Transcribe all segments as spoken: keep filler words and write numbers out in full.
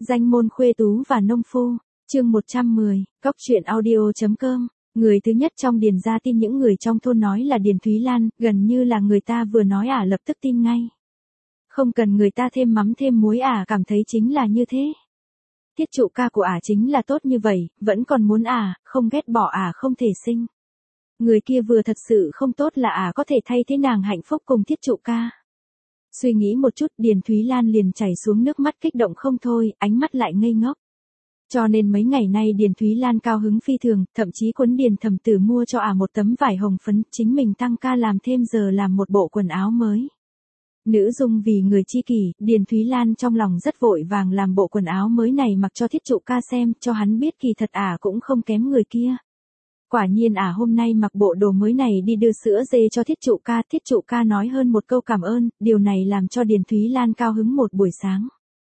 Danh môn khuê tú và nông phu, chương một trăm mười, Cóc truyện audio.com. Người thứ nhất trong Điền gia tin những người trong thôn nói là Điền Thúy Lan, gần như là người ta vừa nói ả lập tức tin ngay. Không cần người ta thêm mắm thêm muối ả cảm thấy chính là như thế. Tiết trụ ca của ả chính là tốt như vậy, vẫn còn muốn ả, không ghét bỏ ả không thể sinh. Người kia vừa thật sự không tốt là ả có thể thay thế nàng hạnh phúc cùng tiết trụ ca. Suy nghĩ một chút Điền Thúy Lan liền chảy xuống nước mắt kích động không thôi, ánh mắt lại ngây ngốc. Cho nên mấy ngày nay Điền Thúy Lan cao hứng phi thường, thậm chí cuốn Điền Thẩm Tử mua cho ả một tấm vải hồng phấn, chính mình tăng ca làm thêm giờ làm một bộ quần áo mới. Nữ dung vì người chi kỷ, Điền Thúy Lan trong lòng rất vội vàng làm bộ quần áo mới này mặc cho thiết trụ ca xem, cho hắn biết kỳ thật ả cũng không kém người kia. Quả nhiên ả hôm nay mặc bộ đồ mới này đi đưa sữa dê cho thiết trụ ca, thiết trụ ca nói hơn một câu cảm ơn, điều này làm cho Điền Thúy Lan cao hứng một buổi sáng.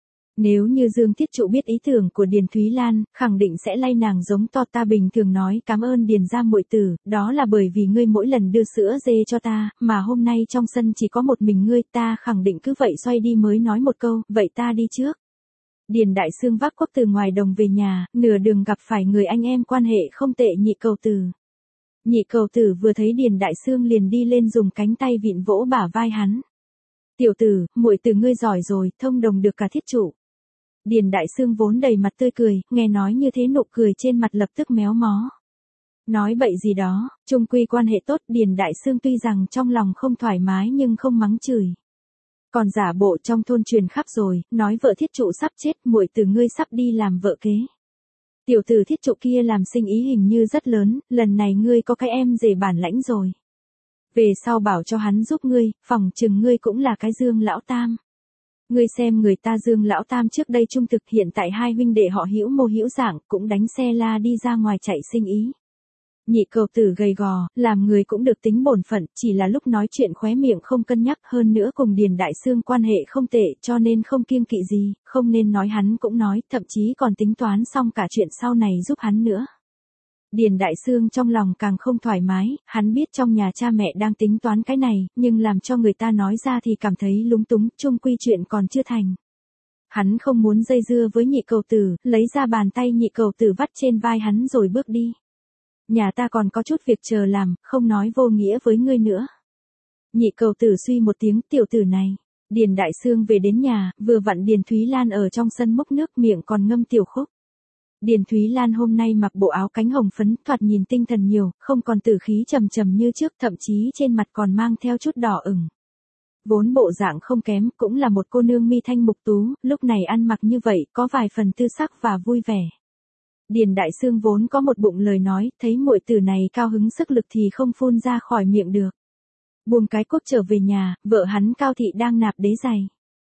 Nếu như Dương Thiết Trụ biết ý tưởng của Điền Thúy Lan, khẳng định sẽ lay nàng giống to ta bình thường nói cảm ơn Điền gia muội tử, đó là bởi vì ngươi mỗi lần đưa sữa dê cho ta, mà hôm nay trong sân chỉ có một mình ngươi, ta khẳng định cứ vậy xoay đi mới nói một câu, vậy ta đi trước. Điền Đại Sương vác cuốc từ ngoài đồng về nhà, nửa đường gặp phải người anh em quan hệ không tệ Nhị Cầu Tử. Nhị Cầu Tử vừa thấy Điền Đại Sương liền đi lên dùng cánh tay vịn vỗ bả vai hắn. Tiểu tử, muội tử ngươi giỏi rồi, thông đồng được cả Thiết Trụ. Điền Đại Sương vốn đầy mặt tươi cười, nghe nói như thế nụ cười trên mặt lập tức méo mó. Nói bậy gì đó, chung quy quan hệ tốt, Điền Đại Sương tuy rằng trong lòng không thoải mái nhưng không mắng chửi. Còn giả bộ trong thôn truyền khắp rồi, nói vợ Thiết Trụ sắp chết, muội tử ngươi sắp đi làm vợ kế. Tiểu tử Thiết Trụ kia làm sinh ý hình như rất lớn, lần này ngươi có cái em rể bản lãnh rồi. Về sau bảo cho hắn giúp ngươi, phòng chừng ngươi cũng là cái Dương lão tam. Ngươi xem người ta Dương lão tam trước đây trung thực, hiện tại hai huynh đệ họ hữu mô hữu dạng, cũng đánh xe la đi ra ngoài chạy sinh ý. Nhị Cầu Tử gầy gò, làm người cũng được tính bổn phận, chỉ là lúc nói chuyện khóe miệng không cân nhắc, hơn nữa cùng Điền Đại Sương quan hệ không tệ, cho nên không kiêng kỵ gì, không nên nói hắn cũng nói, thậm chí còn tính toán xong cả chuyện sau này giúp hắn nữa. Điền Đại Sương trong lòng càng không thoải mái, hắn biết trong nhà cha mẹ đang tính toán cái này, nhưng làm cho người ta nói ra thì cảm thấy lúng túng, chung quy chuyện còn chưa thành. Hắn không muốn dây dưa với Nhị Cầu Tử, lấy ra bàn tay Nhị Cầu Tử vắt trên vai hắn rồi bước đi. Nhà ta còn có chút việc chờ làm, không nói vô nghĩa với ngươi nữa. Nhị Cầu Tử suy một tiếng, tiểu tử này. Điền Đại Sương về đến nhà, vừa vặn Điền Thúy Lan ở trong sân múc nước, miệng còn ngâm tiểu khúc. Điền Thúy Lan hôm nay mặc bộ áo cánh hồng phấn, thoạt nhìn tinh thần nhiều, không còn tử khí trầm trầm như trước, thậm chí trên mặt còn mang theo chút đỏ ửng. Vốn bộ dạng không kém, cũng là một cô nương mi thanh mục tú, lúc này ăn mặc như vậy, có vài phần tư sắc và vui vẻ. Điền Đại Sương vốn có một bụng lời nói, thấy muội tử này cao hứng sức lực thì không phun ra khỏi miệng được. Buông cái cuốc trở về nhà, vợ hắn Cao Thị đang nạp đế giày.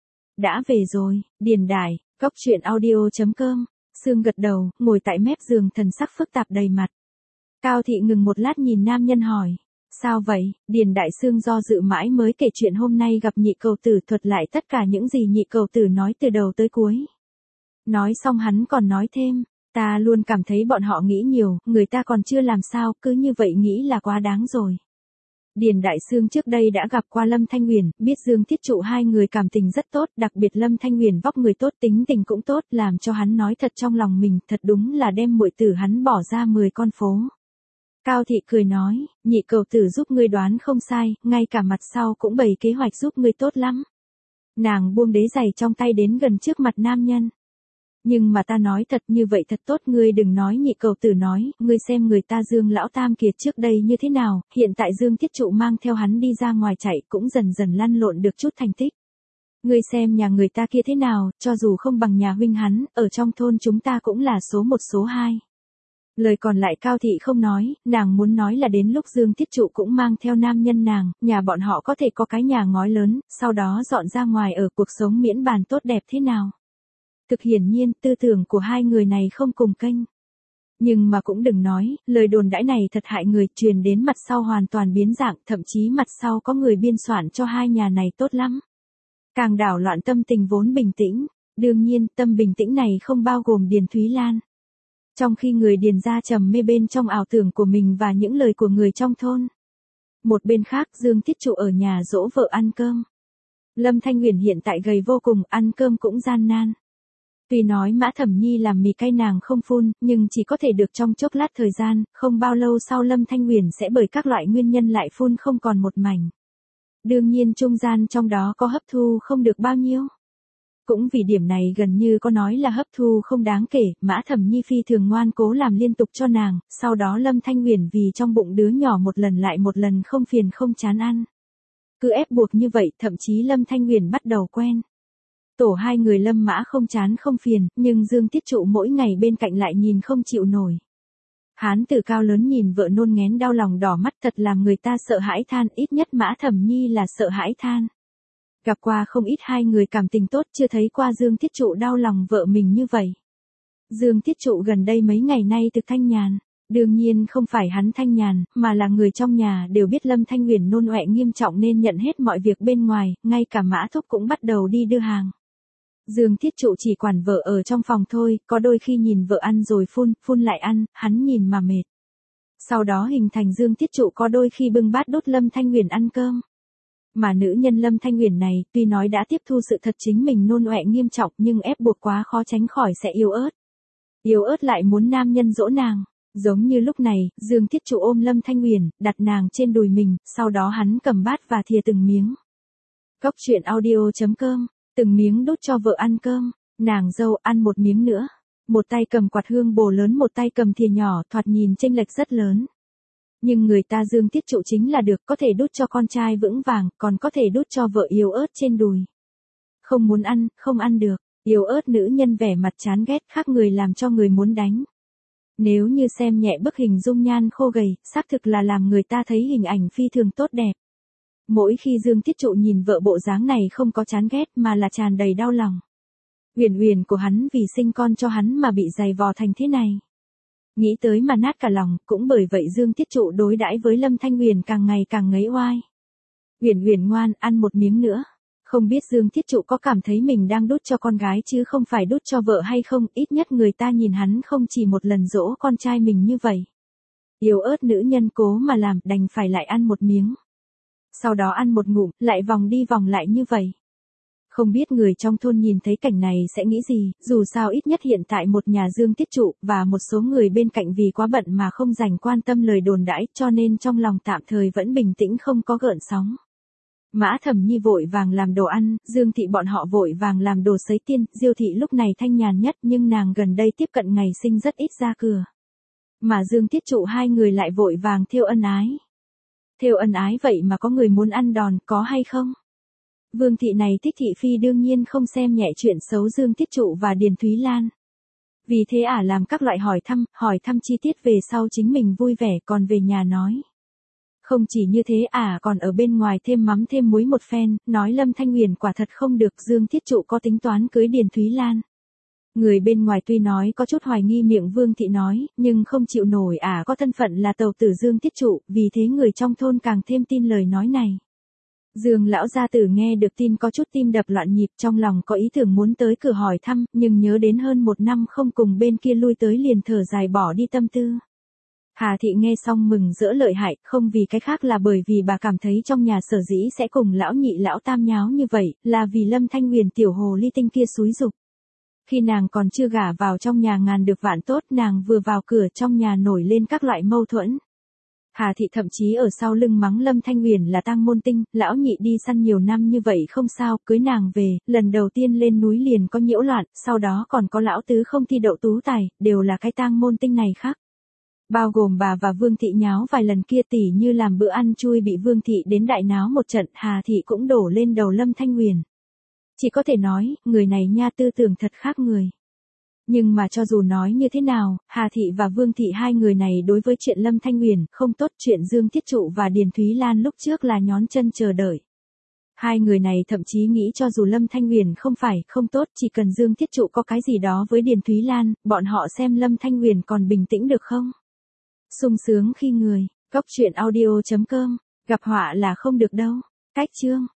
Đã về rồi, Điền Đại, Cóc truyện audio.com. Sương gật đầu, ngồi tại mép giường thần sắc phức tạp đầy mặt. Cao Thị ngừng một lát nhìn nam nhân hỏi. Sao vậy? Điền Đại Sương do dự mãi mới kể chuyện hôm nay gặp Nhị Cầu Tử, thuật lại tất cả những gì Nhị Cầu Tử nói từ đầu tới cuối. Nói xong hắn còn nói thêm. Ta luôn cảm thấy bọn họ nghĩ nhiều, người ta còn chưa làm sao, cứ như vậy nghĩ là quá đáng rồi. Điền Đại Sương trước đây đã gặp qua Lâm Thanh Uyển, biết Dương Thiết Trụ hai người cảm tình rất tốt, đặc biệt Lâm Thanh Uyển vóc người tốt, tính tình cũng tốt, làm cho hắn nói thật trong lòng mình, thật đúng là đem muội tử hắn bỏ ra mười con phố. Cao Thị cười nói, Nhị Cầu Tử giúp ngươi đoán không sai, ngay cả mặt sau cũng bày kế hoạch giúp ngươi tốt lắm. Nàng buông đế giày trong tay đến gần trước mặt nam nhân. Nhưng mà ta nói thật như vậy thật tốt, ngươi đừng nói. Nhị Cầu Tử nói, ngươi xem người ta Dương lão tam kiệt trước đây như thế nào, hiện tại Dương Thiết Trụ mang theo hắn đi ra ngoài chạy cũng dần dần lăn lộn được chút thành tích. Ngươi xem nhà người ta kia thế nào, cho dù không bằng nhà huynh hắn, ở trong thôn chúng ta cũng là số một số hai. Lời còn lại Cao Thị không nói, nàng muốn nói là đến lúc Dương Thiết Trụ cũng mang theo nam nhân nàng, nhà bọn họ có thể có cái nhà ngói lớn, sau đó dọn ra ngoài ở, cuộc sống miễn bàn tốt đẹp thế nào. Thực hiển nhiên, tư tưởng của hai người này không cùng kênh. Nhưng mà cũng đừng nói, lời đồn đãi này thật hại người, truyền đến mặt sau hoàn toàn biến dạng, thậm chí mặt sau có người biên soạn cho hai nhà này tốt lắm. Càng đảo loạn tâm tình vốn bình tĩnh, đương nhiên, tâm bình tĩnh này không bao gồm Điền Thúy Lan. Trong khi người Điền gia trầm mê bên trong ảo tưởng của mình và những lời của người trong thôn. Một bên khác, Dương Thiết Trụ ở nhà dỗ vợ ăn cơm. Lâm Thanh Uyển hiện tại gầy vô cùng, ăn cơm cũng gian nan. Tuy nói Mã Thẩm Nhi làm mì cay nàng không phun, nhưng chỉ có thể được trong chốc lát thời gian, không bao lâu sau Lâm Thanh Huyền sẽ bởi các loại nguyên nhân lại phun không còn một mảnh. Đương nhiên trung gian trong đó có hấp thu không được bao nhiêu. Cũng vì điểm này gần như có nói là hấp thu không đáng kể, Mã Thẩm Nhi phi thường ngoan cố làm liên tục cho nàng, sau đó Lâm Thanh Huyền vì trong bụng đứa nhỏ một lần lại một lần không phiền không chán ăn. Cứ ép buộc như vậy, thậm chí Lâm Thanh Huyền bắt đầu quen. Tổ hai người Lâm Mã không chán không phiền, nhưng Dương Tiết Trụ mỗi ngày bên cạnh lại nhìn không chịu nổi. Hán tử cao lớn nhìn vợ nôn nghén đau lòng đỏ mắt thật làm người ta sợ hãi than, ít nhất Mã Thẩm Nhi là sợ hãi than. Gặp qua không ít hai người cảm tình tốt, chưa thấy qua Dương Tiết Trụ đau lòng vợ mình như vậy. Dương Tiết Trụ gần đây mấy ngày nay thực thanh nhàn. Đương nhiên không phải hắn thanh nhàn, mà là người trong nhà đều biết Lâm Thanh Huyền nôn ọe nghiêm trọng nên nhận hết mọi việc bên ngoài, ngay cả Mã Thúc cũng bắt đầu đi đưa hàng. Dương Tiết Trụ chỉ quản vợ ở trong phòng thôi, có đôi khi nhìn vợ ăn rồi phun, phun lại ăn, hắn nhìn mà mệt. Sau đó hình thành Dương Tiết Trụ có đôi khi bưng bát đút Lâm Thanh Huyền ăn cơm. Mà nữ nhân Lâm Thanh Huyền này, tuy nói đã tiếp thu sự thật chính mình nôn ọe nghiêm trọng nhưng ép buộc quá khó tránh khỏi sẽ yếu ớt. Yếu ớt lại muốn nam nhân dỗ nàng. Giống như lúc này, Dương Tiết Trụ ôm Lâm Thanh Huyền, đặt nàng trên đùi mình, sau đó hắn cầm bát và thìa từng miếng. Cốc truyện audio chấm com, từng miếng đút cho vợ ăn cơm, nàng dâu ăn một miếng nữa. Một tay cầm quạt hương bồ lớn, một tay cầm thìa nhỏ, thoạt nhìn chênh lệch rất lớn. Nhưng người ta Dương Tiết Trụ chính là được, có thể đút cho con trai vững vàng, còn có thể đút cho vợ yếu ớt trên đùi. Không muốn ăn, không ăn được, yếu ớt nữ nhân vẻ mặt chán ghét khác người làm cho người muốn đánh. Nếu như xem nhẹ bức hình dung nhan khô gầy, xác thực là làm người ta thấy hình ảnh phi thường tốt đẹp. Mỗi khi Dương Tiết Trụ nhìn vợ bộ dáng này không có chán ghét mà là tràn đầy đau lòng. Huyền huyền của hắn vì sinh con cho hắn mà bị giày vò thành thế này. Nghĩ tới mà nát cả lòng, cũng bởi vậy Dương Tiết Trụ đối đãi với Lâm Thanh Huyền càng ngày càng ngấy oai. Huyền huyền ngoan, ăn một miếng nữa. Không biết Dương Tiết Trụ có cảm thấy mình đang đút cho con gái chứ không phải đút cho vợ hay không, ít nhất người ta nhìn hắn không chỉ một lần dỗ con trai mình như vậy. Yếu ớt nữ nhân cố mà làm, đành phải lại ăn một miếng. Sau đó ăn một ngụm, lại vòng đi vòng lại như vậy. Không biết người trong thôn nhìn thấy cảnh này sẽ nghĩ gì, dù sao ít nhất hiện tại một nhà Dương Tiết Trụ và một số người bên cạnh vì quá bận mà không dành quan tâm lời đồn đãi, cho nên trong lòng tạm thời vẫn bình tĩnh không có gợn sóng. Mã Thẩm Nhi vội vàng làm đồ ăn, Dương Thị bọn họ vội vàng làm đồ sấy tiên, Diêu Thị lúc này thanh nhàn nhất nhưng nàng gần đây tiếp cận ngày sinh rất ít ra cửa. Mà Dương Tiết Trụ hai người lại vội vàng thêu ân ái. Thêu ân ái vậy mà có người muốn ăn đòn, có hay không? Vương Thị này thích thị phi đương nhiên không xem nhẹ chuyện xấu Dương Tiết Trụ và Điền Thúy Lan. Vì thế ả làm các loại hỏi thăm, hỏi thăm chi tiết về sau chính mình vui vẻ còn về nhà nói. Không chỉ như thế ả à, còn ở bên ngoài thêm mắm thêm muối một phen, nói Lâm Thanh Huyền quả thật không được, Dương Tiết Trụ có tính toán cưới Điền Thúy Lan. Người bên ngoài tuy nói có chút hoài nghi miệng Vương Thị nói, nhưng không chịu nổi ả à, có thân phận là tàu tử Dương Tiết Trụ, vì thế người trong thôn càng thêm tin lời nói này. Dương lão gia tử nghe được tin có chút tim đập loạn nhịp, trong lòng có ý tưởng muốn tới cửa hỏi thăm, nhưng nhớ đến hơn một năm không cùng bên kia lui tới liền thở dài bỏ đi tâm tư. Hà Thị nghe xong mừng rỡ lợi hại, không vì cái khác là bởi vì bà cảm thấy trong nhà sở dĩ sẽ cùng lão nhị lão tam nháo như vậy, là vì Lâm Thanh Huyền tiểu hồ ly tinh kia xúi giục. Khi nàng còn chưa gả vào trong nhà ngàn được vạn tốt, nàng vừa vào cửa trong nhà nổi lên các loại mâu thuẫn. Hà Thị thậm chí ở sau lưng mắng Lâm Thanh Huyền là tang môn tinh, lão nhị đi săn nhiều năm như vậy không sao, cưới nàng về, lần đầu tiên lên núi liền có nhiễu loạn, sau đó còn có lão tứ không thi đậu tú tài, đều là cái tang môn tinh này khác. Bao gồm bà và Vương Thị nháo vài lần kia tỉ như làm bữa ăn chui bị Vương Thị đến đại náo một trận, Hà Thị cũng đổ lên đầu Lâm Thanh Huyền. Chỉ có thể nói, người này nha tư tưởng thật khác người. Nhưng mà cho dù nói như thế nào, Hà Thị và Vương Thị hai người này đối với chuyện Lâm Thanh Huyền không tốt, chuyện Dương Tiết Trụ và Điền Thúy Lan lúc trước là nhón chân chờ đợi. Hai người này thậm chí nghĩ cho dù Lâm Thanh Huyền không phải không tốt, chỉ cần Dương Tiết Trụ có cái gì đó với Điền Thúy Lan, bọn họ xem Lâm Thanh Huyền còn bình tĩnh được không? Sung sướng khi người, cốc truyện audio chấm com, gặp họa là không được đâu. Cách chương